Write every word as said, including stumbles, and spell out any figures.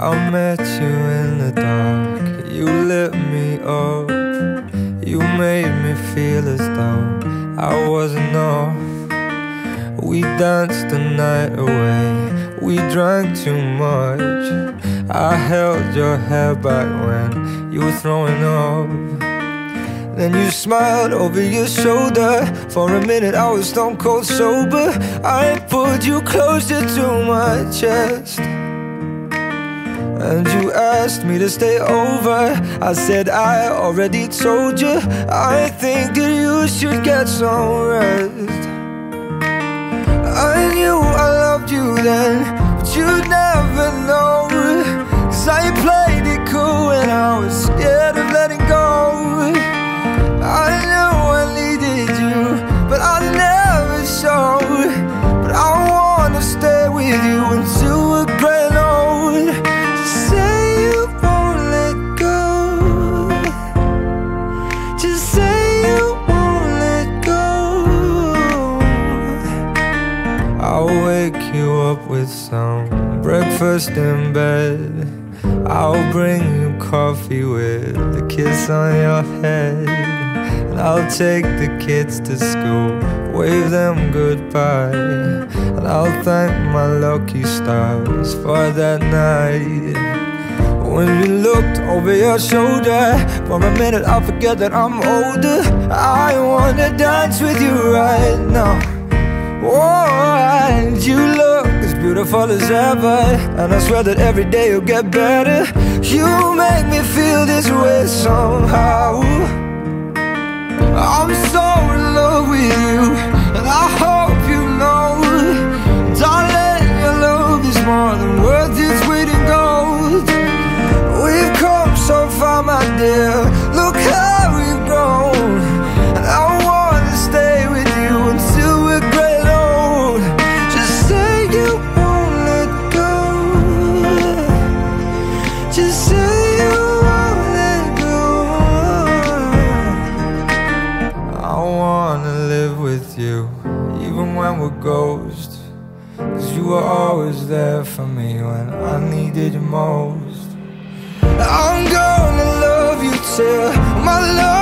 I met you in the dark, you lit me up. You made me feel as though I wasn't off. We danced the night away, we drank too much. I held your hair back when you were throwing up. Then you smiled over your shoulder. For a minute I was stone cold sober. I pulled you closer to my chest, and you asked me to stay over. I said I already told you, I think that you should get some rest. I knew I loved you then, but you'd never know, 'cause I played it cool and I was scared of letting go. I knew I needed you, but I never showed. But I wanna stay with you until we're growing old. Just say you won't let go. Just say you won't let go. I'll wake you up with some breakfast in bed. I'll bring you coffee with a kiss on your head. And I'll take the kids to school, wave them goodbye. And I'll thank my lucky stars for that night. When you looked over your shoulder, for a minute I forget that I'm older. I wanna dance with you right now. Oh, and you look as beautiful as ever, and I swear that every day you'll get better. You make me feel this way somehow. I'm so in love with you, and I hope you know, darling, your love is more than worth its weight in gold. We've come so far, my dear, look how we've grown. And I wanna stay with you until we're great old. Just say you won't let go. Just say you won't let go. I wanna live with you, even when we're ghosts, 'cause you were always there for me when I needed you most. I'm gonna love you till my love